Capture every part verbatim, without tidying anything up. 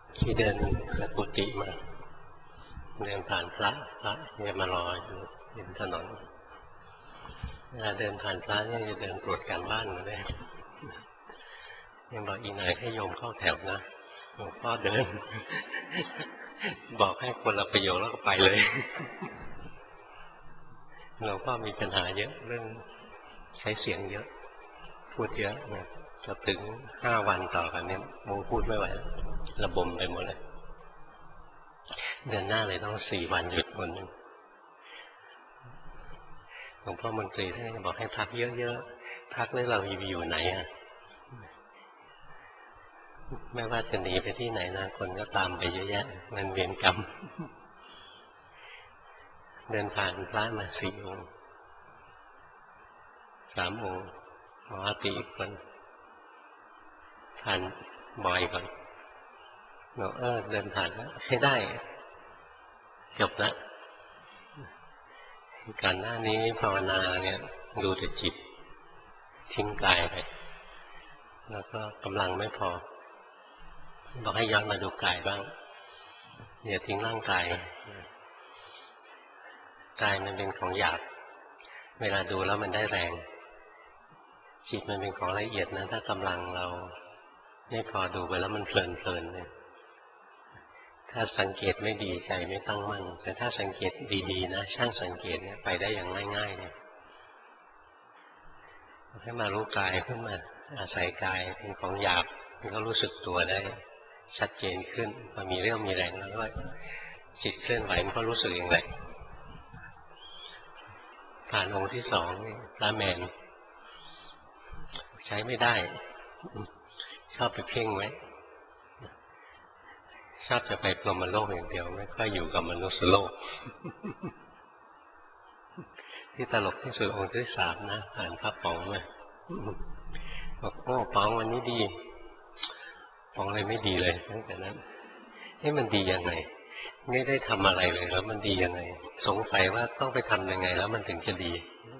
ที่เดินจากกุฏิมาเดินผ่านพระพระเนี่ยมารออยู่ริมถนนเวลาเดินผ่านพระเนี่ยจะเดินตรวจการบ้านมาได้ยังบอกอีกหน่อยให้โยมเข้าแถวนะหลวงพ่อเดินบอกให้คนละประโยชน์แล้วก็ไปเลยหลวงพ่อมีปัญหาเยอะเรื่องใช้เสียงเยอะพูดเยอะนะจะถึงห้าวันต่อกันเนี่ยมูพูดไม่ไหวระบมไปหมดเลยเดือนหน้าเลยต้องสี่วันหยุดวันนึงหลวงพ่อมนตรีท่านบอกให้พักเยอะๆพักแล้วเราอยู่ไหนอ่ะไม่ว่าจะหนีไปที่ไหนนะคนก็ตามไปเยอะแยะมันเวียนกรรมเดินผ่านพระมาสี่องค์สามองค์หมอติอีกคนผ่านบ่อยก่อนเราเออเดินผ่านแล้วให้ได้จบแล้วก่อนหน้านี้ภาวนาเนี่ยดูแต่จิตทิ้งกายไปแล้วก็กำลังไม่พอบอกให้ย้อนมาดูกายบ้างอย่าทิ้งร่างกายกายมันเป็นของหยาบเวลาดูแล้วมันได้แรงจิตมันเป็นของละเอียดนะถ้ากำลังเราไม่พอดูไปแล้วมันเพลินเพลินเนี่ยถ้าสังเกตไม่ดีใจไม่ตั้งมั่นแต่ถ้าสังเกตดีๆนะช่างสังเกตเนี่ยไปได้อย่างง่ายๆเนี่ยให้มารู้กายขึ้นมาอาศัยกายเป็นของหยาบมันก็รู้สึกตัวได้ชัดเจนขึ้นพอมีเรื่องมีแรงแล้วว่าจิตเคลื่อนไหวมันก็รู้สึกเองแหละผ่านองค์ที่สองพระแมนใช้ไม่ได้ชอบไปเพ่งไว้ชอบจะไปพรหมโลกอย่างเดียวไม่ค่อยอยู่กับมนุษย์โลกที่ตลกที่สุดองค์ที่สามนะผ่านพระป๋องมาบอกโอ้ป๋องวันนี้ดีป๋องเลยไม่ดีเลยตั้งแต่นั้นนี่มันดียังไงไม่ได้ทำอะไรเลยแล้วมันดียังไงสงสัยว่าต้องไปทำยังไงแล้วมันถึงจะดี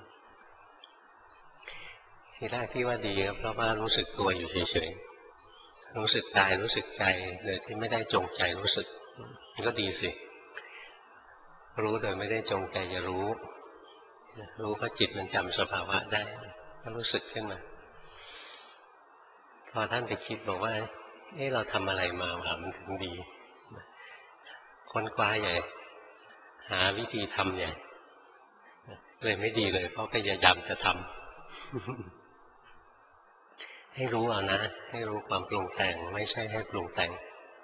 ทีแรกที่ว่าดีเพราะว่ารู้สึกตัวอยู่เฉยๆรู้สึกกายรู้สึกใจโดยที่ไม่ได้จงใจรู้สึกมันก็ดีสิรู้โดยไม่ได้จงใจจะรู้รู้เพราะจิตมันจำสภาวะได้ก็รู้สึกขึ้นมาพอท่านไปคิดบอกว่าเอ๊ะเราทำอะไรมาว่ามันถึงดีค้นคว้าใหญ่หาวิธีทำใหญ่เลยไม่ดีเลยเพราะพยายามจะทำให้รู้เอานะให้รู้ความปรุงแต่งไม่ใช่ให้ปรุงแต่ง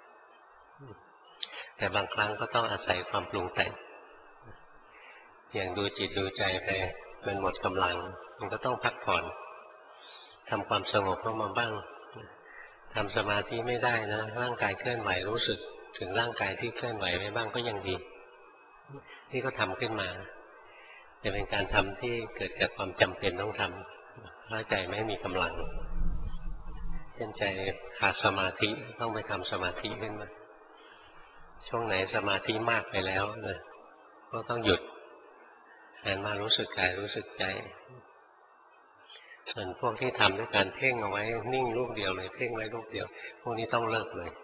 แต่บางครั้งก็ต้องอาศัยความปรุงแต่งอย่างดูจิตดูใจไปมันหมดกำลังมันก็ต้องพักผ่อนทำความสงบเข้ามาบ้างทำสมาธิไม่ได้นะร่างกายเคลื่อนไหวรู้สึกถึงร่างกายที่เคลื่อนไหวไว้บ้างก็ยังดีที่ก็ทำขึ้นมาจะเป็นการทำที่เกิดจากความจำเป็นต้องทำเพราะใจไม่มีกำลังเป็นใจขาดสมาธิต้องไปทำสมาธิขึ้นมาช่วงไหนสมาธิมากไปแล้วนะก็ต้องหยุดหันมารู้สึกกายรู้สึกใจส่วนพวกที่ทำด้วยการเพ่งเอาไว้นิ่งลูกเดียวเลยเพ่งไว้ลูกเดียวพวกนี้ต้องเลิกเลย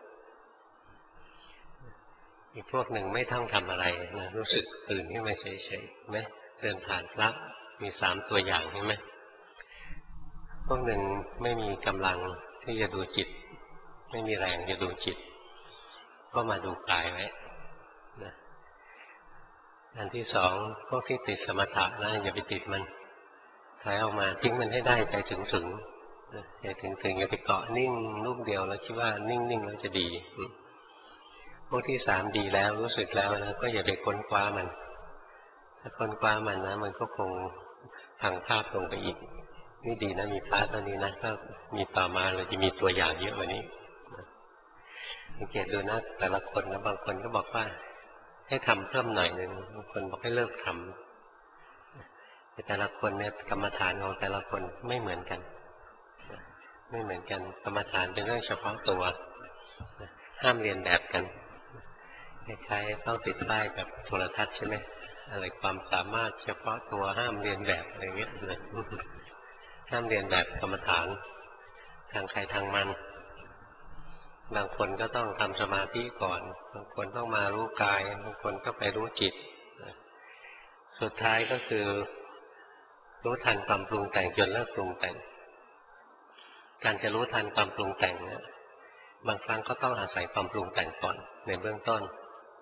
อีกพวกหนึ่งไม่ต้องทำอะไรนะรู้สึกตื่นขึ้นมาเฉยๆไหมเดินผ่านพระมีสามตัวอย่างใช่ไหมพวกหนึ่งไม่มีกำลังที่จะดูจิตไม่มีแรงจะดูจิตก็มาดูกายไว้นะอันที่สองพวกที่ติดสมถะนะอย่าไปติดมันถอยออกมาทิ้งมันให้ได้ใจถึงถึงใจถึงถึงอย่าไปเกาะนิ่งลูกเดียวแล้วคิดว่านิ่งๆแล้วจะดีพวกที่สามดีแล้วรู้สึกแล้วนะก็อย่าไปค้นคว้ามันถ้าค้นคว้ามันนะมันก็คงพังภาพลงไปอีกนี่ดีนะมีพระตอนนี้นะก็มีต่อมาเราจะมีตัวอย่างเยอะกว่านี้สังเกตดูนะแต่ละคนนะบางคนก็บอกว่าให้ทำเพิ่มหน่อยนึงบางคนบอกให้เลิกทำแต่แต่ละคนเนี่ยกรรมฐานของแต่ละคนไม่เหมือนกันไม่เหมือนกันกรรมฐานเป็นเรื่องเฉพาะตัวห้ามเรียนแบบกันคล้ายๆต้องติดป้ายแบบโทรทัศน์ใช่ไหมอะไรความสามารถเฉพาะตัวห้ามเรียนแบบอะไรเงี้ยเลยห้ามเรียนแบบกรรมฐานทางใครทางมันบางคนก็ต้องทำสมาธิก่อนบางคนต้องมารู้กายบางคนก็ไปรู้จิตสุดท้ายก็คือรู้ทันความปรุงแต่งจนเลิกปรุงแต่งการจะรู้ทันความปรุงแต่งเนี่ยบางครั้งก็ต้องอาศัยความปรุงแต่งก่อนในเบื้องต้น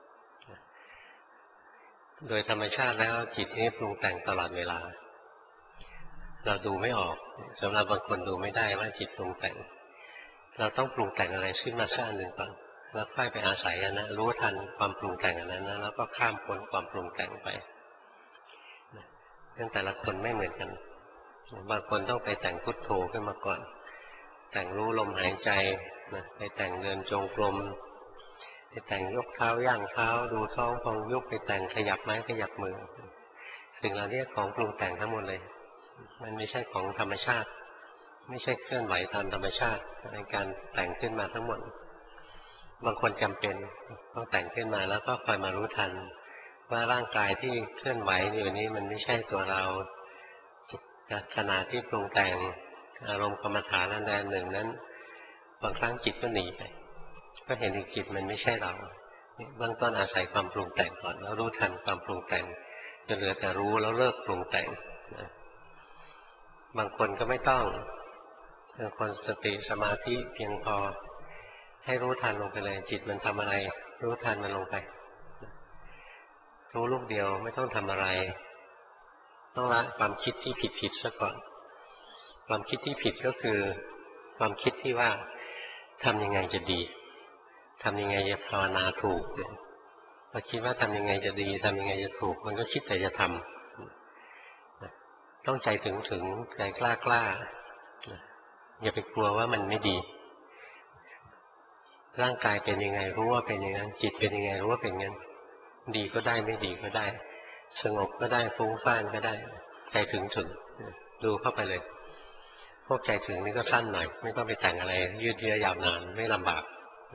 โดยธรรมชาติแล้วจิตนี้ปรุงแต่งตลอดเวลาเราดูไม่ออกสำหรับบางคนดูไม่ได้ว่าจิตปรุงแต่งเราต้องปรุงแต่งอะไรขึ้นมาสักหนึ่งก่อนแล้วค่อยไปอาศัยอันนั้นรู้ทันความปรุงแต่งอันนั้นแล้วก็ข้ามพ้นความปรุงแต่งไปเรื่องแต่ละคนไม่เหมือนกันบางคนต้องไปแต่งพุทโธขึ้นมาก่อนแต่งรู้ลมหายใจไปแต่งเดินจงกรมไปแต่งยกเท้าย่างเท้าดูท้องพองยุบไปแต่งขยับไม้ขยับมือสิ่งเหล่านี้ของปรุงแต่งทั้งหมดเลยมันไม่ใช่ของธรรมชาติไม่ใช่เคลื่อนไหวตามธรรมชาติในการแต่งขึ้นมาทั้งหมดบางคนจำเป็นต้องแต่งขึ้นมาแล้วก็คอยมารู้ทันว่าร่างกายที่เคลื่อนไหวอยู่นี้มันไม่ใช่ตัวเราขณะที่ปรุงแต่งอารมณ์กรรมฐานอันใดหนึ่งนั้นบางครั้งจิตก็หนีไปก็เห็นอีกจิตมันไม่ใช่เราเบื้องต้นอาศัยความปรุงแต่งก่อนแล้วรู้ทันความปรุงแต่งจนเหลือแต่รู้แล้วเลิกปรุงแต่งบางคนก็ไม่ต้องบางคนสติสมาธิเพียงพอให้รู้ทันลงไปเลยจิตมันทำอะไรรู้ทันมันลงไปรู้ลูกเดียวไม่ต้องทำอะไรต้องละความคิดที่ผิดๆซะก่อนความคิดที่ผิดก็คือความคิดที่ว่าทำยังไงจะดีทำยังไงจะภาวนาถูกพอคิดว่าทำยังไงจะดีทำยังไงจะถูกมันก็คิดแต่จะทำต้องใจถึงถึงใจกล้ากล้าอย่าไปกลัวว่ามันไม่ดีร่างกายเป็นยังไงรู้ว่าเป็นอย่างนั้นจิตเป็นยังไงรู้ว่าเป็นอย่างนั้นดีก็ได้ไม่ดีก็ได้สงบก็ได้ฟุ้งซ่านก็ได้ใจถึงถึงดูเข้าไปเลยพวกใจถึงนี่ก็สั้นหน่อยไม่ต้องไปแต่งอะไรยืดเยื้อยาวนานไม่ลำบาก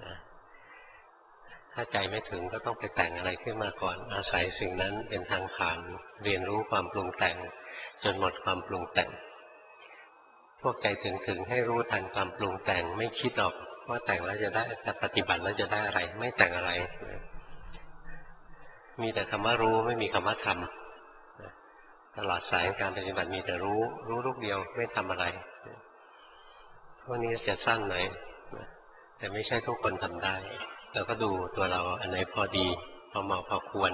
ถ้าใจไม่ถึงก็ต้องไปแต่งอะไรขึ้นมาก่อนอาศัยสิ่งนั้นเป็นทางผ่านเรียนรู้ความปรุงแต่งจนหมดความปรุงแต่งพวกใจถึงถึงให้รู้ทันความปรุงแต่งไม่คิดออกว่าแต่งแล้วจะได้แต่ปฏิบัติแล้วจะได้อะไรไม่แต่งอะไรมีแต่คำว่ารู้ไม่มีคำว่าทำตลอดสายการปฏิบัติมีแต่รู้รู้ลูกเดียวไม่ทำอะไรพวกนี้จะสั้นหน่อยแต่ไม่ใช่ทุกคนทำได้เราก็ดูตัวเราอันไหนพอดีพอเหมาะพอควร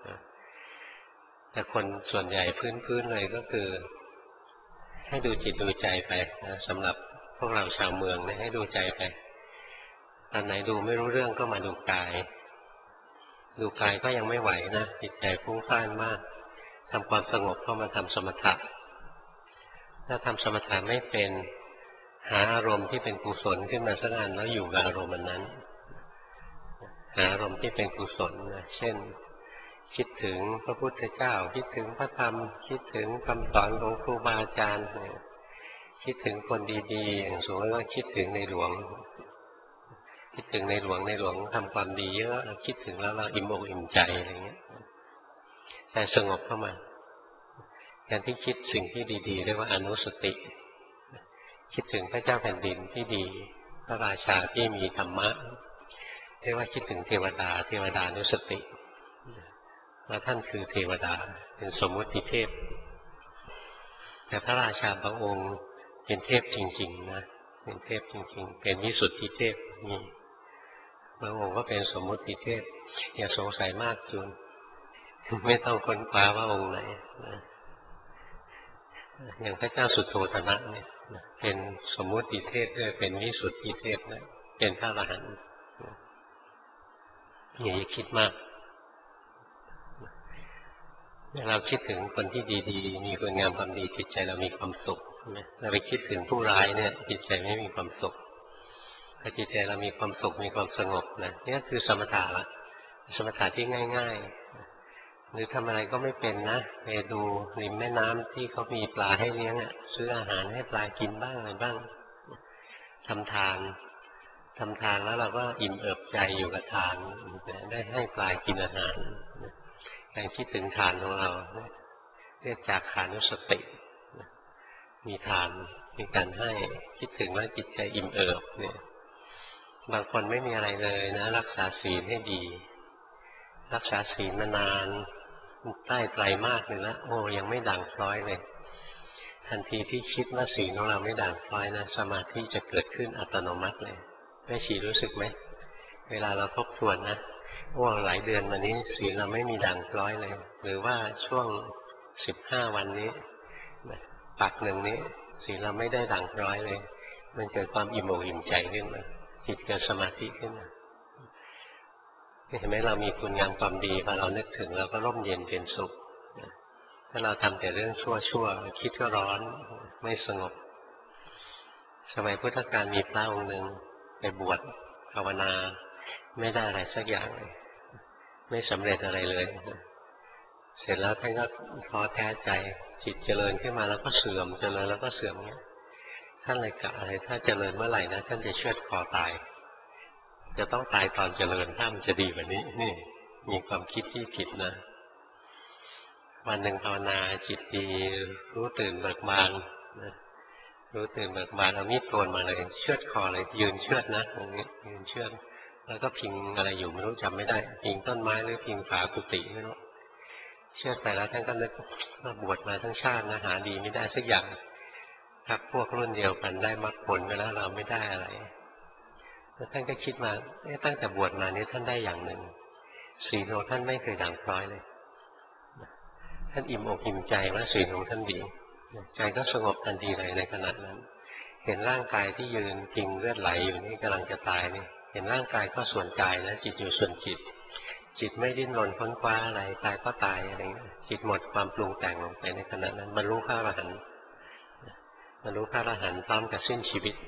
แต่คนส่วนใหญ่พื้นๆเลยก็คือให้ดูจิตดูใจไปนะสำหรับพวกเราชาวเมืองนะให้ดูใจไปตอนไหนดูไม่รู้เรื่องก็มาดูกายดูกายก็ยังไม่ไหวนะจิตใจฟุ้งซ่านมากทำความสงบเข้ามาทำสมถะถ้าทำสมถะไม่เป็นหาอารมณ์ที่เป็นกุศลขึ้นมาสักอันแล้วอยู่กับอารมณ์นั้นหาอารมณ์ที่เป็นกุศลนะเช่นคิดถึงพระพุทธเจ้าคิดถึงพระธรรมคิดถึงคำสอนของครูบาอาจารย์คิดถึงคนดีๆอย่างสมมติว่าคิดถึงในหลวงคิดถึงในหลวงในหลวงทำความดีเยอะคิดถึงแล้วเราอิ่มอกอิ่มใจอะไรเงี้ยใจสงบเข้ามาการที่คิดสิ่งที่ดีๆเรียกว่าอนุสติคิดถึงพระเจ้าแผ่นดินที่ดีพระราชาที่มีธรรมะเรียกว่าคิดถึงเทวดาเทวดานุสติว่าท่านคือเทวดาเป็นสมมุติเทพแต่พระราชาบางองค์เป็นเทพจริงๆนะเป็นเทพจริงๆเป็นวิสุทธิเทพมีบางองค์ก็เป็นสมมุติเทพอย่าสงสัยมากจุนไม่ต้องค้นคว้าว่าองค์ไหนอย่างพระเจ้าสุโธทนะเนี่ยเป็นสมมุติเทพด้วยเป็นวิสุทธิเทพด้วยเป็นพระอรหันต์อย่าคิดมากเราคิดถึงคนที่ดีๆมีคุณงามความดีจิตใจเรามีความสุขเราไปคิดถึงผู้ร้ายเนี่ยจิตใจไม่มีความสุขถ้าจิตใจเรามีความสุขมีความสงบนะนี่คือสมถะละสมถะที่ง่ายๆหรือทำอะไรก็ไม่เป็นนะไปดูริมแม่น้ำที่เขามีปลาให้เลี้ยงอ่ะซื้ออาหารให้ปลากินบ้างอะไรบ้างทำทานทำทานแล้วเราก็อิ่มเอิบใจอยู่กับทานได้ให้ปลากินอาหารการคิดถึงทานของเราเรียกจากขานุสติมีทานมีการให้คิดถึงว่าจิตใจอิ่มเอิบเนี่ยบางคนไม่มีอะไรเลยนะรักษาศีลให้ดีรักษาศีลมานานใต้ไตรมากเลยแล้วโอ้ยังไม่ด่างพร้อยเลยทันทีที่คิดว่าศีลของเราไม่ด่างพร้อยนะสมาธิจะเกิดขึ้นอัตโนมัติเลยแม่ชีรู้สึกไหมเวลาเราทบทวนนะโอ้หลายเดือนมานี้ศีลเราไม่มีด่างพร้อยเลยหรือว่าช่วงสิบห้าวันนี้ปักหนึ่งนี้ศีลเราไม่ได้ด่างพร้อยเลยมันเกิดความอิ่มอกอิ่มใจขึ้นมาจิตเกิดสมาธิขึ้นมาเห็นไหมเรามีคุณงามความดีพอเรานึกถึงเราก็ร่มเย็นเป็นสุขถ้าเราทำแต่เรื่องชั่วๆคิดก็ร้อนไม่สงบสมัยพุทธกาลมีพระองค์หนึ่งไปบวชภาวนาไม่ได้อะไรสักอย่างเลยไม่สำเร็จอะไรเลยเสร็จแล้วท่านก็ท้อแท้ใจจิตเจริญขึ้นมาแล้วก็เสื่อมเจริญแล้วก็เสื่อมเนี้ยท่านเลยกะอะไรถ้าเจริญเมื่อไหร่นะท่านจะเชือดคอตายจะต้องตายตอนเจริญถ้ามันจะดีกว่านี้นี่มีความคิดที่ผิดนะวันหนึ่งภาวนาจิตดีรู้ตื่นเบิกบานนะรู้ตื่นเบิกบานเอามีดโกนมาเลยเชือดคอเลยยืนเชือดนะตรงนี้ยืนเชือดแล้วก็พิงอะไรอยู่ไม่รู้จำไม่ได้พิงต้นไม้หรือพิงฝากุฏิไม่รู้เชือดไปแล้วท่านก็นึกว่าบวชมาทั้งชาตินะหาดีไม่ได้สักอย่างพักพวกรุ่นเดียวกันได้มรรคผลไปแล้วเราไม่ได้อะไรแล้วท่านก็คิดมาตั้งแต่บวชมานี้ท่านได้อย่างหนึ่งศีลของท่านไม่เคยด่างพร้อยเลยท่านอิ่มอกอิ่มใจว่าศีลของท่านดีใจก็สงบทันทีเลยในขณะนั้นเห็นร่างกายที่ยืนพิงเลือดไหลอยู่นี่กำลังจะตายนี่เห็นร่างกายก็ส่วนกายนะจิตอยู่ส่วนจิตจิตไม่ดิ้นรนค้นคว้าอะไรตายก็ตายอะไรจิตหมดความปรุงแต่งลงไปในขณะนั้นบรรลุพระอรหันต์บรรลุพระอรหันต์พร้อมกับสิ้นชีวิต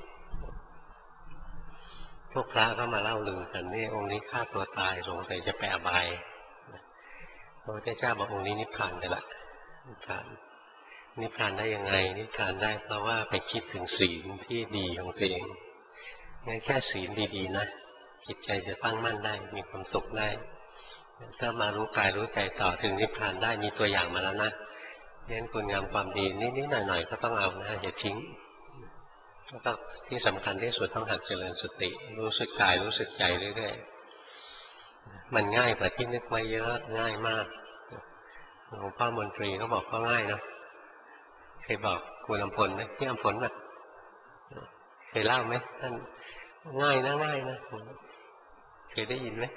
พวกพระก็มาเล่าลือกันนี่องค์นี้ฆ่าตัวตายสงสัยจะไปอบายพระพุทธเจ้าบอกองค์นี้นิพพานไปละนิพพานนิพพานได้ยังไงนิพพานได้เพราะว่าไปคิดถึงศีลที่ดีของตัวเองงั้นแค่ศีลดีๆนะจิตใจจะตั้งมั่นได้มีความสุขได้ถ้ามารู้กายรู้ใจต่อถึงนิพพานได้มีตัวอย่างมาแล้วนะงั้นคุณงามความดีนิดๆหน่อยๆก็ต้องเอานะอย่าทิ้งแล้วก็ที่สำคัญที่สุดต้องหัดเจริญสติรู้สึกกายรู้สึกใจเรื่อยๆมันง่ายกว่าที่นึกไว้เยอะง่ายมากหลวงพ่อมนตรีเขาบอกก็ง่ายนะเคยบอกคุณอำพลไหมที่อำพลนะเคยเล่าไหมท่านง่ายนะง่ายนะเคยได้ยินไหม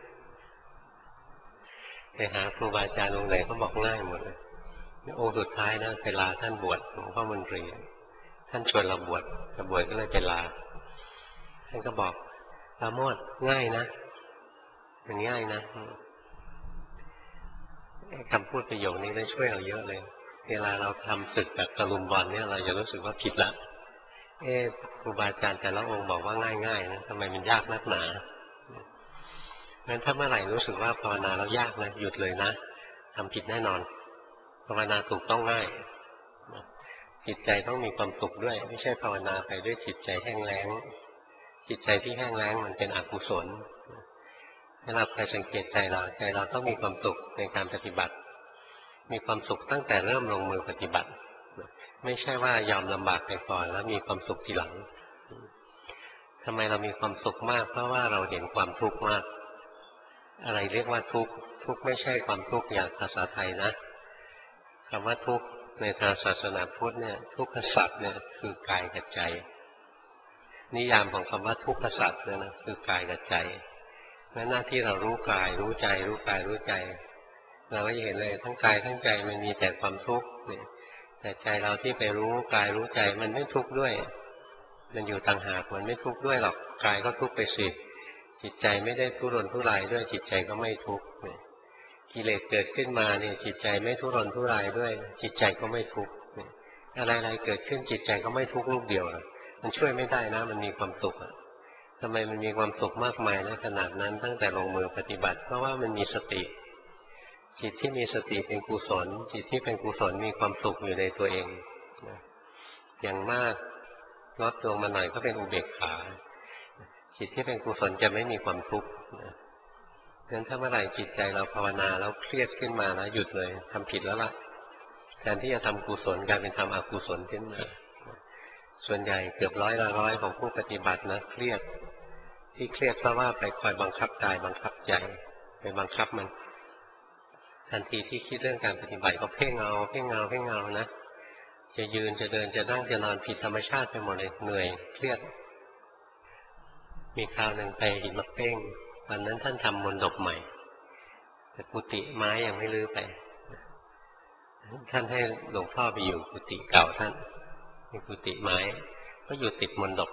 ไปหาครูบาอาจารย์องค์ไหนเขาบอกง่ายหมดเลยองค์สุดท้ายนะไปลาท่านบวชหลวงพ่อมนตรีท่านชวนเราบวชเราบวชก็เลยไปลาท่านก็บอกปราโมทย์ง่ายนะมันง่ายนะคำพูดประโยคนี้ได้ช่วยเราเยอะเลยเวลาเราทำศึกแบบตะลุมบอลเนี่ยเราจะรู้สึกว่าผิดละเอ๊ะครูบาอาจารย์แต่ละองค์บอกว่าง่ายๆนะทำไมมันยากนักหนางั้นถ้าเมื่อไหร่รู้สึกว่าภาวนาแล้วยากนะหยุดเลยนะทำผิดแน่นอนภาวนาถูกต้องง่ายจิตใจต้องมีความสุขด้วยไม่ใช่ภาวนาไปด้วยจิตใจแห้งแล้งจิตใจที่แห้งแล้งมันเป็นอกุศลให้เราไปสังเกตใจเราใจเราต้องมีความสุขในการปฏิบัติมีความสุขตั้งแต่เริ่มลงมือปฏิบัติไม่ใช่ว่ายอมลำบากไปก่อนแล้วมีความสุขทีหลังทำไมเรามีความสุขมากเพราะว่าเราเห็นความทุกข์มากอะไรเรียกว่าทุกข์ทุกข์ไม่ใช่ความทุกข์อย่างภาษาไทยนะคำว่าทุกข์ในทางศาสนาพุทธเนี่ยทุกขสัตว์เนี่ยคือกายกับใจนิยามของคำว่าทุกขสัตว์เนี่ยนะคือกายกับใจหน้าที่เรารู้กายรู้ใจรู้กายรู้ใจเราก็จะเห็นเลยทั้งกายทั้งใจมันมีแต่ความทุกข์แต่ใจเราที่ไปรู้กายรู้ใจมันไม่ทุกข์ด้วยมันอยู่ต่างหากมันไม่ทุกข์ด้วยหรอกกายก็ทุกข์ไปสิจิตใจไม่ได้ทุรนทุรายด้วยจิตใจก็ไม่ทุกข์กิเลสเกิดขึ้นมาเนี่ยจิตใจไม่ทุรนทุรายด้วยจิตใจก็ไม่ทุกข์อะไรๆเกิดขึ้นจิตใจก็ไม่ทุกข์ลูกเดียวมันช่วยไม่ได้นะมันมีความสุขทำไมมันมีความสุขมากมายในขนาดนั้นตั้งแต่ลงมือปฏิบัติเพราะว่ามันมีสติจิตที่มีสติเป็นกุศลจิตที่เป็นกุศลมีความสุขอยู่ในตัวเองอย่างมากลดลงมาหน่อยก็เป็นอุเบกขาจิตที่เป็นกุศลจะไม่มีความทุกข์งั้นถ้าเมื่อไหร่จิตใจเราภาวนาแล้วเครียดขึ้นมาแล้วหยุดเลยทำผิดแล้วล่ะแทนที่จะทำกุศลกลายเป็นทำอกุศลขึ้นมาส่วนใหญ่เกือบร้อยละร้อยของผู้ปฏิบัตินะเครียดที่เครียดเพราะว่าไปคอยบังคับกายบังคับใจไปบังคับมันทันทีที่คิดเรื่องการปฏิบัติก็เพ่งเอาเพ่งเอาเพ่งเอานะจะยืนจะเดินจะนั่งจะนอนผิดธรรมชาติไปหมดเลยเหนื่อยเครียดมีคราวหนึ่งไปหินมักเป้งตอนนั้นท่านทำมนต์ดบใหม่แต่กุฏิไม้ยังไม่ลื้อไปท่านให้หลวงพ่อไปอยู่กุฏิเก่าท่านมีกุฏิไม้ก็อยู่ติดมนต์ดบ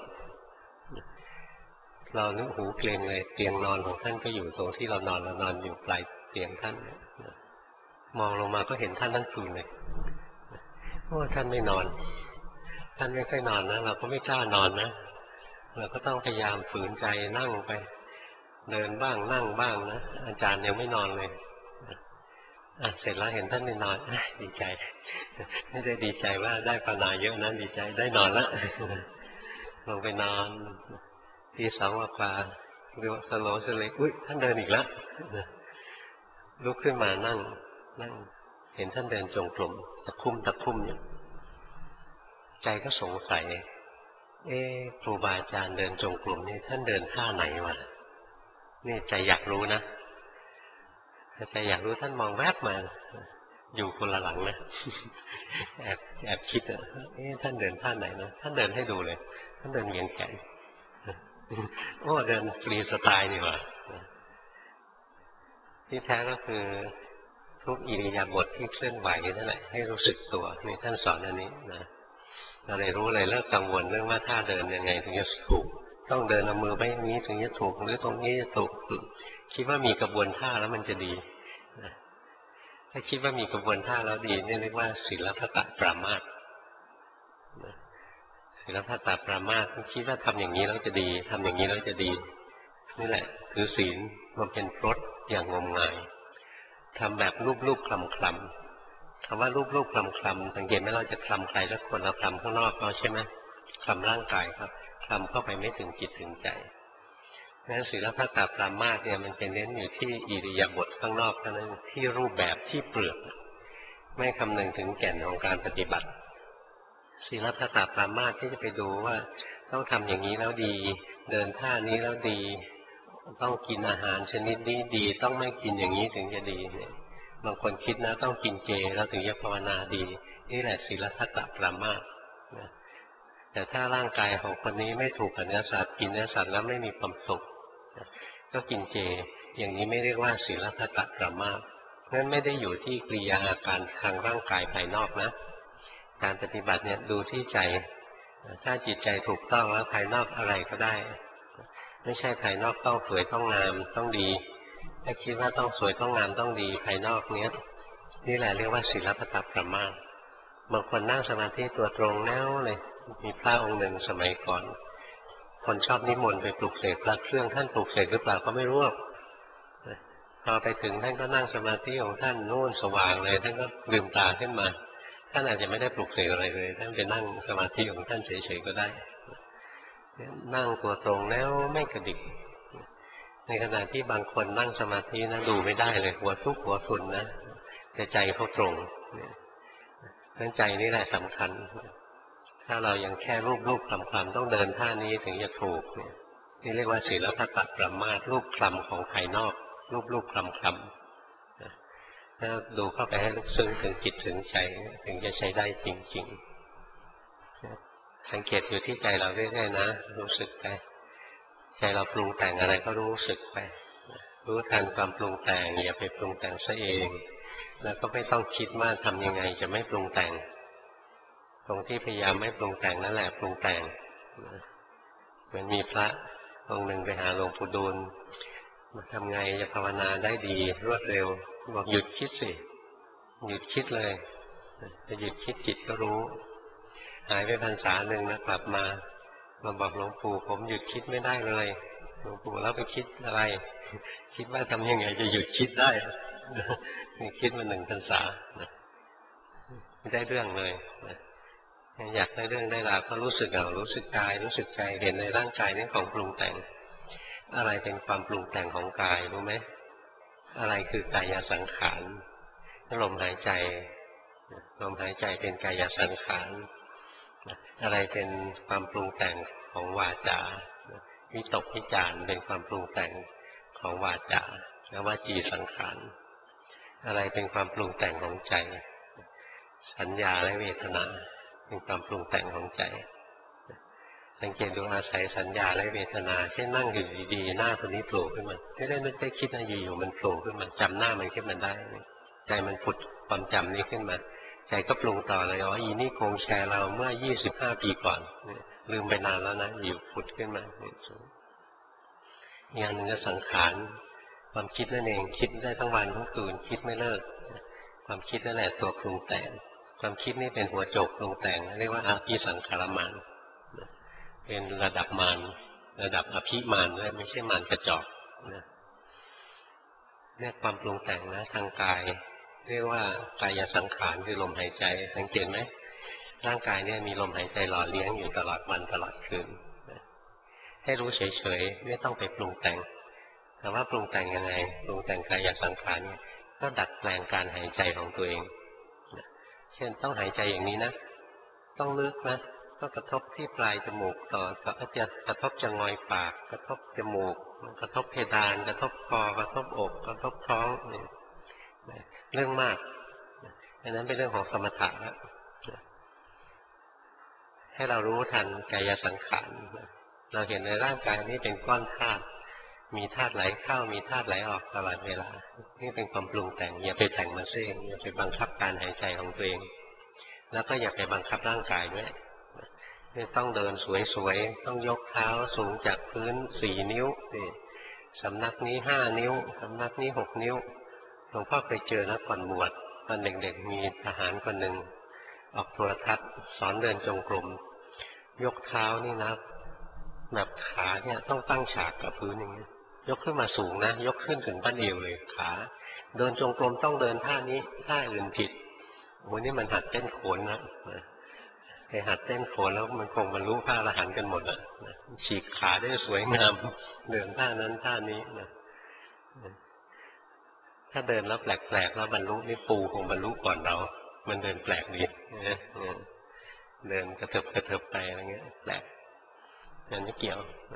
เรานึกหูเกรงเลยเตียงนอนของท่านก็อยู่ตรงที่เรานอนเรานอนอยู่ปลายเตียงท่านมองลงมาก็เห็นท่านทั้งคืนเลยโอ้ท่านไม่นอนท่านไม่ค่อยนอนนะเราก็ไม่กล้านอนนะเราก็ต้องพยายามฝืนใจนั่งไปเดินบ้างนั่งบ้างนะอาจารย์ยังไม่นอนเลยอ่ะเสร็จแล้วเห็นท่านไม่นอนดีใจไม่ได้ดีใจว่าได้ภาวนาเยอะนะดีใจได้นอนแล้วลงไปนอนทีสองกว่าเรียกว่าสโลว์สเลอุ้ยท่านเดินอีกแล้วลุกขึ้นมานั่งนั่งเห็นท่านเดินจงกรมตะคุ่มตะคุ่มอยู่ใจก็สงสัยเอ๊ะครูบาอาจารย์เดินจงกรมนี่ท่านเดินท่าไหนวะนี่ใจอยากรู้นะถ้าใจอยากรู้ท่านมองแวบมาอยู่คนละหลังนะแอบแอบคิดอ่ะเอ๊ะท่านเดินท่าไหนนะท่านเดินให้ดูเลยท่านเดินเอียงแขนโอ้เดินฟรีสไตล์นี่หว่าที่แท้ก็คือทุกอิริยาบถที่เคลื่อนไหวนั่นแหละให้รู้สึกตัวนี่ท่านสอนอันนี้นะเราเลยรู้เลยเลิกกังวลเรื่องว่าท่าเดินยังไงถึงจะถูกต้องเดินเอามือไปอย่างนี้ถึงจะถูกหรือตรงนี้จะถูกคิดว่ามีกระบวนท่าแล้วมันจะดีถ้าคิดว่ามีกระบวนท่าแล้วดีนี่เรียกว่าศีลพัตตปรามาสศีลพัตตปรามาสคิดว่าทำอย่างนี้แล้วจะดีทำอย่างนี้แล้วจะดีนี่แหละคือศีลมันเป็นพรตอย่างงมงายทำแบบรูปๆคลำๆคำว่ารูปๆคลำๆสังเกตไหมเราจะคลำใครสักคนเราคลำข้างนอกเราใช่ไหมคลำร่างกายครับคลำเข้าไปไม่ถึงจิตถึงใจงั้นศีลพัตตปรามาสเนี่ยมันจะเน้นอยู่ที่อิริยาบถข้างนอกเท่านั้นที่รูปแบบที่เปลือกไม่คำนึงถึงแก่นของการปฏิบัติศีลพัตตปรามาสที่จะไปดูว่าต้องทำอย่างนี้แล้วดีเดินท่านี้แล้วดีต้องกินอาหารชนิดนี้ดีต้องไม่กินอย่างนี้ถึงจะดีเนี่ยบางคนคิดนะต้องกินเจแล้วถึงจะภาวนาดีนี่แหละศีลพัตตปรามาสแต่ถ้าร่างกายของคนนี้ไม่ถูกกับเนื้อสัตว์กินเนื้อสัตว์แล้วไม่มีความสุขก็กินเจอย่างนี้ไม่เรียกว่าศีลพัตตปรามาสนั่นไม่ได้อยู่ที่กิริยาอาการทางร่างกายภายนอกนะการปฏิบัติเนี่ยดูที่ใจถ้าจิตใจถูกต้องแล้วภายนอกอะไรก็ได้ไม่ใช่ภายนอกต้องสวยต้องงามต้องดีถ้าคิดว่าต้องสวยต้องงามต้องดีภายนอกเนี้ยนี่แหละเรียกว่าศีลพัตตปรามาสบางคนนั่งสมาธิตัวตรงแน่วเลยมีพระองค์หนึ่งสมัยก่อนคนชอบนิมนต์ไปปลุกเสกพระเครื่องท่านปลุกเสกหรือเปล่าก็ไม่รู้พอไปถึงท่านก็นั่งสมาธิของท่านนู่นสว่างเลยท่านก็ลืมตาขึ้นมาท่านอาจจะไม่ได้ปลุกเสกอะไรเลยท่านไปนั่งสมาธิของท่านเฉยๆก็ได้นั่งตัวตรงแล้วไม่กระดิกในขณะที่บางคนนั่งสมาธินะดูไม่ได้เลยหัวทุกหัวทุนนะแต่ใจเขาตรงนั่นใจนี่แหละสำคัญถ้าเรายังแค่รูปรูปคลำคลำต้องเดินท่านี้ถึงจะถูกนี่เรียกว่าศีลพัตตปรามาสรูปคลำของภายนอกรูปรูปคลำคลำถ้าดูเข้าไปให้ลึกซึ้งถึงจิตถึงใจถึงจะใช้ได้จริงๆสังเกตอยู่ที่ใจเราเรื่อยๆนะรู้สึกไปใจเราปรุงแต่งอะไรก็รู้สึกไปรู้ทันความปรุงแต่งอย่าไปปรุงแต่งซะเองแล้วก็ไม่ต้องคิดว่าทำยังไงจะไม่ปรุงแต่งตรงที่พยายามไม่ปรุงแต่งนั่นแหละปรุงแต่งเหมือนมีพระองค์หนึ่งไปหาหลวงปู่ดูลมาทำไงจะภาวนาได้ดีรวดเร็วบอกหยุดคิดสิหยุดคิดเลยจะหยุดคิดจิตก็รู้หายไปพรรษาหนึ่งนะกลับมามาบอกหลวงปู่ผมหยุดคิดไม่ได้เลยหลวงปู่แล้วไปคิดอะไรคิดว่าทำยังไงจะหยุดคิดได้นี่คิดมาหนึ่งพรรษาไม่ได้เรื่องเลยอยากได้เรื่องได้ราวก็รู้สึกเอารู้สึกกายรู้สึกใจเห็นในร่างกายนี่ของปรุงแต่งอะไรเป็นความปรุงแต่งของกายรู้ไหมอะไรคือกายสังขารลมหายใจลมหายใจเป็นกายสังขารอะไรเป็นความปรุงแต่งของวาจาวิตกวิจารเป็นความปรุงแต่งของวาจาและวจีสังขารอะไรเป็นความปรุงแต่งของใจสัญญาและเวทนาเป็นความปรุงแต่งของใจสังเกตดูอาศัยสัญญาและเวทนาเช่นนั่งอยู่ดีๆหน้าคนนี้โผล่ขึ้นมาไม่ได้นึกได้คิดอะไรอยู่มันโผล่ขึ้นมาจำหน้ามันขึ้นมาได้ใจมันผุดความจำนี้ขึ้นมาใจก็ปรุงต่อเลยอ๋ออีนี่โกงแชร์เราเมื่อยี่สิบห้าปีก่อนลืมไปนานแล้วนะอยู่ผุดขึ้นมาอย่างหนึ่งก็สังขารความคิดนั่นเองคิดได้ทั้งวันทั้งคืนคิดไม่เลิกความคิดนั่นแหละตัวปรุงแต่งความคิดนี่เป็นหัวโจกปรุงแต่งเรียกว่าอภิสังขารมารเป็นระดับมารระดับอภิมารด้วยไม่ใช่มารกระจอกเนี่ยความปรุงแต่งนะทางกายเรียกว่ากายสังขารคือลมหายใจสังเกตไหมร่างกายเนี่ยมีลมหายใจหล่อเลี้ยงอยู่ตลอดวันตลอดคืนให้รู้เฉยๆไม่ต้องไปปรุงแต่งแต่ว่าปรุงแต่งยังไงปรุงแต่งกายสังขารเนี่ยก็ดัดแปลงการหายใจของตัวเองเช่นต้องหายใจอย่างนี้นะต้องลึกนะต้องกระทบที่ปลายจมูกต่อก็จะกระทบจะงอยปากกระทบจมูกกระทบเพดานกระทบคอกระทบอกกระทบท้องนี่เรื่องมากอันนั้นเป็นเรื่องของสมถะแล้วให้เรารู้ทันกายสังขารเราเห็นในร่างกายนี้เป็นก้อนธาตุมีธาตุไหลเข้ามีธาตุไหลออกตลอดเวลานี่เป็นความปรุงแต่งอย่าไปแต่งมันเองอย่าไปบังคับการหายใจของตัวเองแล้วก็อย่าไปบังคับร่างกายด้วยไม่ต้องเดินสวยๆต้องยกเท้าสูงจากพื้นสี่นิ้วนี่สำนักนี้ห้านิ้วสำนักนี้หกนิ้วหลวงพ่อเคยเจอนะก่อนบวชตอนเด็กๆมีทหารคนหนึ่งออกโทรทัศน์สอนเดินจงกรมยกเท้านี่นะแบบขาเนี่ยต้องตั้งฉากกับพื้นอย่างนี้ยกขึ้นมาสูงนะยกขึ้นถึงบั้นเอวเลยขาเดินจงกรมต้องเดินท่านี้ท่าอื่นผิดโอ้นี่มันหัดเต้นโขนนะไปหัดเต้นโขนแล้วมันคงบรรลุพระอรหันต์กันหมดอ่ะฉีกขาได้สวยงามเดินท่านั้นท่านี้นะถ้าเดินแล้วแปลกๆแล้วบรรลุนี่ปูคงบรรลุก่อนเรามันเดินแปลกดีนะเดินกระเถิบกระเถิบไปอะไรเงี้ยแปลกนั่นไม่เกี่ยว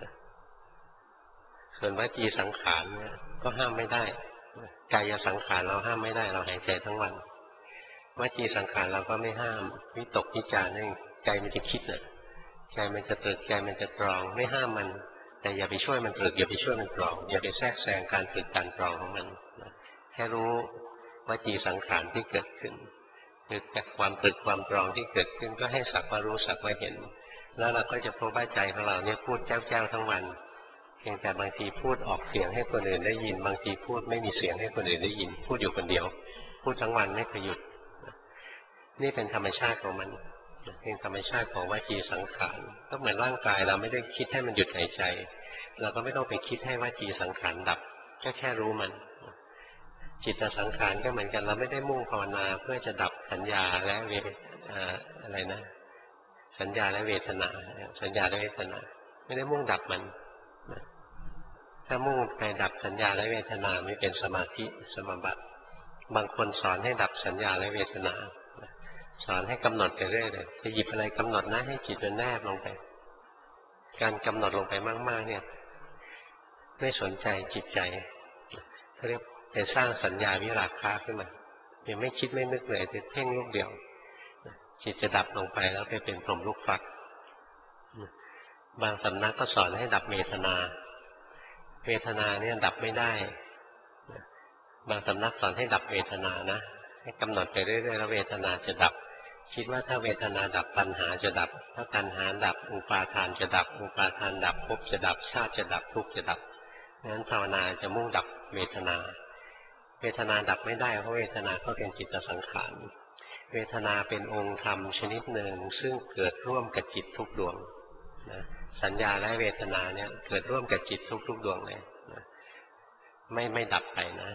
ส่วนวจีสังขารเนี่ยก็ห้ามไม่ได้กายสังขารเราห้ามไม่ได้เราหายใจทั้งวันวจีสังขารเราก็ไม่ห้ามวิตกวิจารณ์นี่ใจมันจะคิดน่ะใจมันจะตรึกใจมันจะตรองไม่ห้ามมันแต่อย่าไปช่วยมันตรึกอย่าไปช่วยมันตรองอย่าไปแทรกแซงการตรึกการตรองของมันแค่รู้วจีสังขารที่เกิดขึ้นคือจากความตรึกความตรองที่เกิดขึ้นก็ให้สักว่ารู้สักว่าเห็นแล้วเราก็จะพบว่าใจของเราเนี่ยพูดแจ้วๆทั้งวันเพียงแต่บางทีพูดออกเสียงให้คนอื่นได้ยินบางทีพูดไม่มีเสียงให้คนอื่นได้ยินพูดอยู่คนเดียวพูดทั้งวันไม่เคยหยุดนี่เป็นธรรมชาติของมันเป็นธรรมชาติของวจีสังขารก็เหมือนร่างกายเราไม่ได้คิดให้มันหยุดหายใจเราก็ไม่ต้องไปคิดให้วจีสังขารดับก็แค่รู้มันจิตสังขารก็เหมือนกันเราไม่ได้มุ่งภาวนาเพื่อจะดับสัญญาและเวอะไรนะสัญญาและเวทนาสัญญาและเวทนาไม่ได้มุ่งดับมันถ้ามุ่งไปดับสัญญาและเวทนาไม่เป็นสมาธิสมาบัติบางคนสอนให้ดับสัญญาและเวทนาสอนให้กำหนดไปเรื่อยเลยจะหยิบอะไรกำหนดนะให้จิตมันแนบลงไปการกำหนดลงไปมากๆเนี่ยไม่สนใจจิตใจเขาเรียกไปสร้างสัญญาวิราคะขึ้นมายังไม่คิดไม่นึกเลยจะเพ่งลูกเดียวจิตจะดับลงไปแล้วไปเป็นพรหมลูกฟักบางสำนักก็สอนให้ดับเวทนาเวทนาเนี่ยดับไม่ได้บางสำนักสอนให้ดับเวทนานะให้กำหนดไปเรื่อยๆแล้วเวทนาจะดับคิดว่าถ้าเวทนาดับตัณหาจะดับถ้าตัณหาดับอุปาทานจะดับอุปาทานดับภพจะดับชาติจะดับทุกข์จะดับงั้นภาวนาจะมุ่งดับเวทนาเวทนาดับไม่ได้เพราะเวทนาก็เป็นจิตสังขารเวทนาเป็นองค์ธรรมชนิดหนึ่งซึ่งเกิดร่วมกับจิตทุกดวงนะสัญญาและเวทนาเนี่ยเกิดร่วมกับจิตทุกๆดวงเลยนะไม่ไม่ดับไปนะ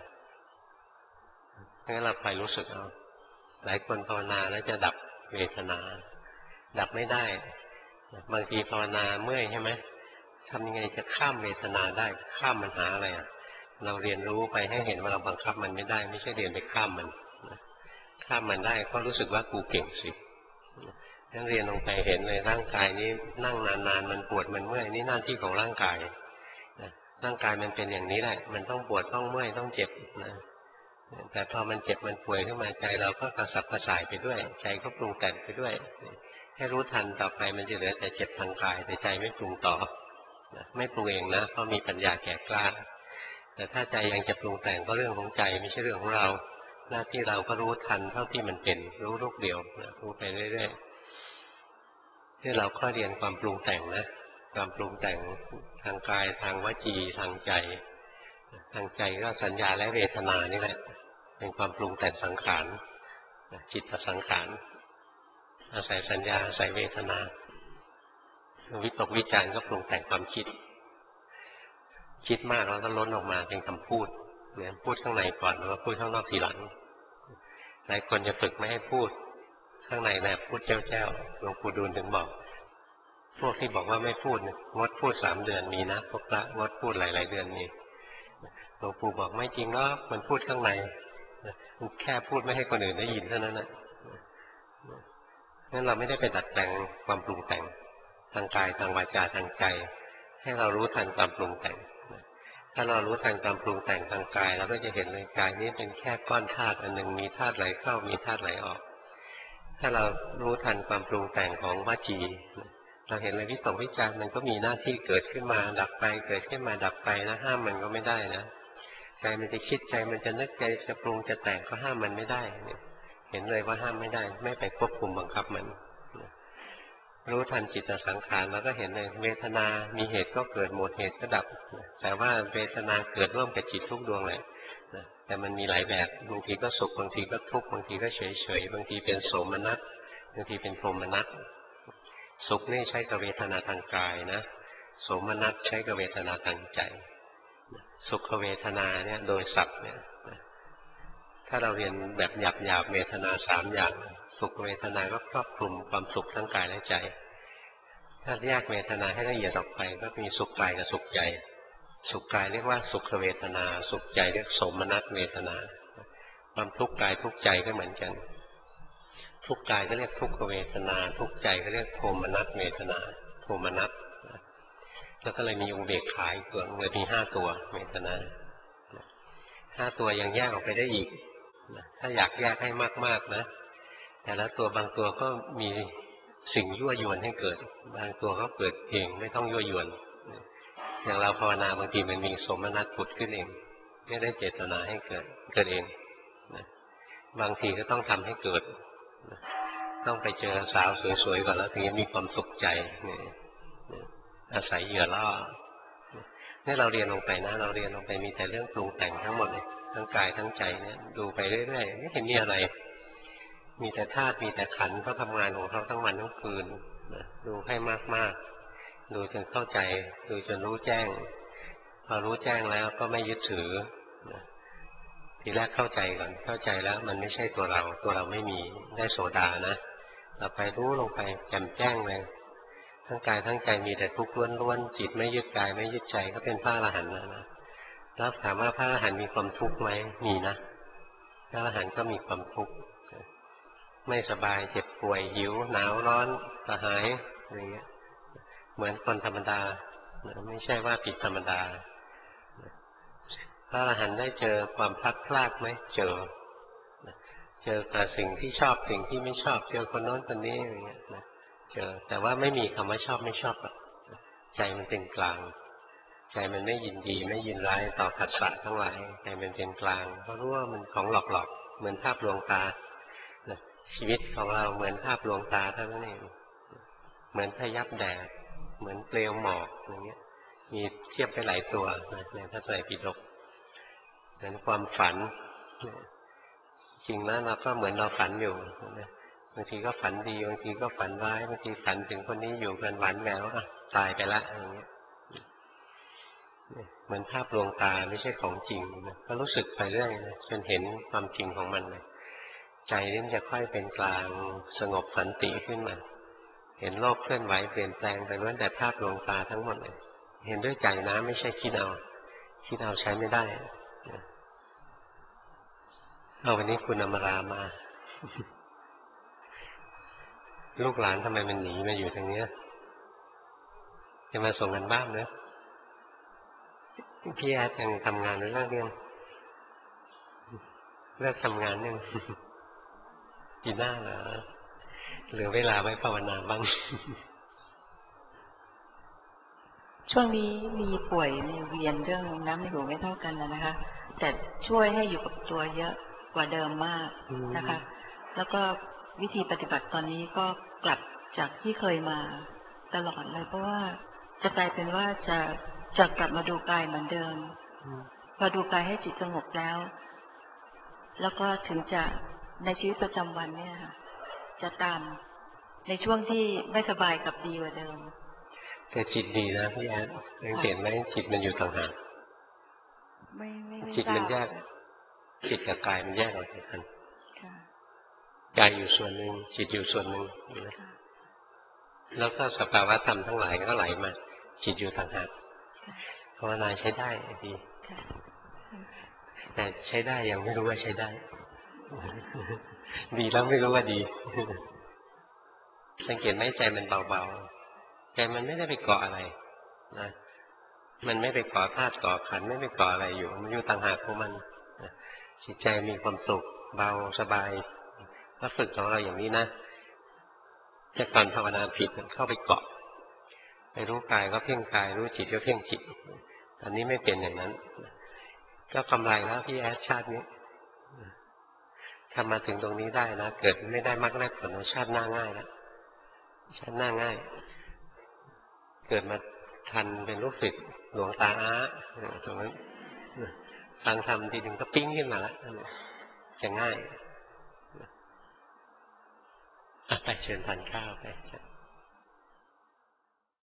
งั้นเราคอยรู้สึกเอาหลายคนภาวนาแล้วจะดับเวทนาดับไม่ได้บางทีภาวนาเมื่อยใช่ไหมทำยังไงจะข้ามเวทนาได้ข้ามมันหาอะไรอ่ะเราเรียนรู้ไปให้เห็นว่าเราบังคับมันไม่ได้ไม่ใช่เรียนไปข้ามมันข้ามมันได้ก็รู้สึกว่ากูเก่งสินั่งเรียนลงไปเห็นเลยร่างกายนี้นั่งนานๆมันปวดมันเมื่อยนี่หน้าที่ของร่างกายนะร่างกายมันเป็นอย่างนี้แหละมันต้องปวดต้องเมื่อยต้องเจ็บนะแต่พอมันเจ็บมันป่วยขึ้นมาใจเราก็กระสับกระส่ายไปด้วยใจก็ปรุงแต่งไปด้วยให้รู้ทันต่อไปมันจะเหลือแต่เจ็บทางกายแต่ใจไม่ปรุงต่อนะไม่ปรุงเองนะเพราะมีปัญญาแก่กล้าแต่ถ้าใจยังจะปรุงแต่งก็เรื่องของใจไม่ใช่เรื่องของเราหน้าที่เราก็รู้ทันเท่าที่มันเป็นรู้ลูกเดียวนะรู้ไปเรื่อยๆที่เราค่อยเรียนความปรุงแต่งนะความปรุงแต่งทางกายทางวจีทางใจทางใจก็สัญญาและเวทนานี่แหละเป็นความปรุงแต่งสังขารจิตสังขารอาศัยสัญญาอาศัยเวทนาวิตกวิจารก็ปรุงแต่งความคิดคิดมากแล้วก็ล้นออกมาเป็นคำพูดเนี่ยพูดข้างในก่อนแล้วก็พูดข้างนอกทีหลังหลายคนจะฝึกไม่ให้พูดข้างในแหละพูดเจ้าเจ้าหลวงปู่ดูลถึงบอกพวกที่บอกว่าไม่พูดงดพูดสามเดือนมีนะพวกพระงดพูดหลายๆเดือนมีหลวงปู่บอกไม่จริงหรอกมันพูดข้างในมันแค่พูดไม่ให้คนอื่นได้ยินเท่านั้นนะงั้นเราไม่ได้ไปดัดแปลงความปรุงแต่งทางกายทางวาจาทางใจให้เรารู้ทันความปรุงแต่งถ้าเรารู้ทันความปรุงแต่งทางกายเราก็จะเห็นเลยกายนี้เป็นแค่ก้อนธาตุอันหนึ่งมีธาตุไหลเข้ามีธาตุไหลออกถ้าเรารู้ทันความปรุงแต่งของวจีเราเห็นเลยวิตกวิจารมันก็มีหน้าที่เกิดขึ้นมาดับไปเกิดขึ้นมาดับไปนะห้ามมันก็ไม่ได้นะใจมันจะคิดใจมันจะนึกใจจะปรุงจะแต่งก็ห้ามมันไม่ได้เห็นเลยว่าห้ามไม่ได้ไม่ไปควบคุมบังคับมันรู้ทันจิตสังขารแล้วก็เห็นเลยเวทนามีเหตุก็เกิดหมดเหตุก็ดับแต่ว่าเวทนาเกิดร่วมกับจิตทุกดวงเลยแต่มันมีหลายแบบบางทีก็สุขบางทีก็ทุกข์บางทีก็เฉยเฉยบางทีเป็นโสมนัสบางทีเป็นโทมนัสสุขนี่ใช้กับเวทนาทางกายนะโสมนัสใช้กับเวทนาทางใจสุขเวทนาเนี่ยโดยศัพท์เนี่ยถ้าเราเรียนแบบหยาบหยาบเวทนาสามอย่างสุขเวทนาก็ครอบคลุมความสุขทั้งกายและใจถ้าแยกเวทนาให้ละเอียดออกไปก็มีสุขกายกับสุขใจสุขกายเรียกว่าสุขเวทนาสุขใจเรียกโสมนัสเวทนาความทุกข์กายทุกข์ใจก็เหมือนกันทุกข์กายก็เรียกทุกขเวทนาทุกข์ใจก็เรียกโทมนัสเวทนาโทมนัสแล้วก็เลยมีอุเบกขาอีกตัวเลยมีห้าตัวเวทนาห้าตัวยังแยกออกไปได้อีกถ้าอยากแยกให้มากๆนะแต่ละตัวบางตัวก็มีสิ่งยั่วยวนให้เกิดบางตัวก็เกิดเองไม่ต้องยั่วยวนอย่างเราภาวนาบางทีมันมีโสมนัสผุดขึ้นเองไม่ได้เจตนาให้เกิดเกิดเองบางทีก็ต้องทำให้เกิดต้องไปเจอสาวสวยๆก่อนแล้วถึงจะมีความสุขใจอาศัยเหยื่อล่อนี่เราเรียนลงไปนะเราเรียนลงไปมีแต่เรื่องปรุงแต่งทั้งหมดเลยทั้งกายทั้งใจเนี่ยดูไปเรื่อยๆไม่เห็นมีอะไรมีแต่ธาตุมีแต่ขันธ์เขาทำงานของเขาทั้งวันทั้งคืนดูให้มากๆดูจนเข้าใจดูจนรู้แจ้งพอรู้แจ้งแล้วก็ไม่ยึดถือทีแรกเข้าใจก่อนเข้าใจแล้วมันไม่ใช่ตัวเราตัวเราไม่มีได้โสดานะต่อไปรู้ลงไปแจ่มแจ้งเลยทั้งกายทั้งใจมีแต่ทุกข์ล้วนๆจิตไม่ยึดกายไม่ยึดใจก็เป็นพระอรหันต์แล้วนะแล้วถามว่าพระอรหันต์มีความทุกข์ไหมมีนะพระอรหันต์ก็มีความทุกข์ไม่สบายเจ็บป่วยหิวหนาวร้อนกระหายอะไรเงี้ยเหมือนคนธรรมดาไม่ใช่ว่าผิดธรรมดาพระอรหันต์ได้เจอความพลัดพรากไหมเจอเจอกับสิ่งที่ชอบสิ่งที่ไม่ชอบเจอคนโน้นคนนี้อะไรเงี้ยเจอแต่ว่าไม่มีคำว่าชอบไม่ชอบใจมันเป็นกลางใจมันไม่ยินดีไม่ยินร้ายต่อผัสสะทั้งหลายใจมันเป็นกลางเพราะรู้ว่ามันของหลอกๆเหมือนภาพลวงตาชีวิตของเราเหมือนภาพลวงตาเท่านั้นเองเหมือนพยับแดดเหมือนเปลวหมอกอย่างเงี้ยมีเทียบไปหลายตัวในพระไตรปิฎกเหมือนความฝันจริงแล้วเราก็เหมือนเราฝันอยู่บางทีก็ฝันดีบางทีก็ฝันร้ายบางทีฝันถึงคนนี้อยู่กันหวานแหววอ่ะตายไปละอย่างเงี้ยเหมือนภาพลวงตาไม่ใช่ของจริงก็รู้สึกไปเรื่อยนะจนเห็นความจริงของมันเลยใจนี่จะค่อยเป็นกลางสงบสันติขึ้นมาเห็นโลกเคลื่อนไหวเปลี่ยนแปลงไปล้วนแต่ภาพลวงตาทั้งหมดเลยเห็นด้วยใจนะไม่ใช่คิดเอาคิดเอาใช้ไม่ได้เอาวันนี้คุณอมรามาลูกหลานทำไมมันหนีมาอยู่ทางเนี้ยจะมาส่งกันบ้านเนอะพี่แอดยังทำงานหรือเลิกยังเลิกทำงานยังปีหน้าเหรอเหลือเวลาไว้ภาวนาบ้างช่วงนี้มีป่วยมีเวียนเรื่องน้ำในหูไม่เท่ากันนะคะแต่ช่วยให้อยู่กับตัวเยอะกว่าเดิมมากนะคะแล้วก็วิธีปฏิบัติตอนนี้ก็กลับจากที่เคยมาตลอดเลยเพราะว่าจะกลายเป็นว่าจะจะกลับมาดูกายเหมือนเดิมพอดูกายให้จิตสงบแล้วแล้วก็ถึงจะในชีวิตประจำวันเนี่ยค่ะจะตามในช่วงที่ไม่สบายกับดีกว่าเดิมแต่จิตดีนะพี่แอดสังเกตไหมจิตมันอยู่ต่างหากไม่ไม่จิตมันแยกจิตกับกายมันแยกออกจากกันกายอยู่ส่วนหนึ่งจิตอยู่ส่วนหนึ่งแล้วก็สภาวะธรรมทั้งหลายก็ไหลมาจิตอยู่ต่างหากภาวนาใช้ได้ดีแต่ใช้ได้ยังไม่รู้ว่าใช้ได้ดีแล้วไม่รู้ว่าดีสังเกตไหมใจมันเบาๆใจมันไม่ได้ไปเกาะอะไรนะมันไม่ไปเกาะธาตุเกาะขันธ์ไม่ไปเกาะอะไรอยู่มันอยู่ต่างหากของมันจิตใจมีความสุขเบาสบายถ้าฝึกของเราอย่างนี้นะแต่ก่อนภาวนาผิดมันเข้าไปเกาะไปรู้กายก็เพ่งกายรู้จิตก็เพ่งจิตอันนี้ไม่เป็นอย่างนั้นก็กำไรแล้วพี่แอดชาตินี้ทำมาถึงตรงนี้ได้นะเกิดไม่ได้มรรคได้ผลชาติหน้าง่ายแล้วชาติหน้าง่ายเกิดมาทันเป็นลูกศิษย์หลวงตาอาตรงนั้นฟังธรรมทีหนึ่งก็ปิ้งขึ้นมาแล้วจะง่ายไปเชิญทานข้าวไป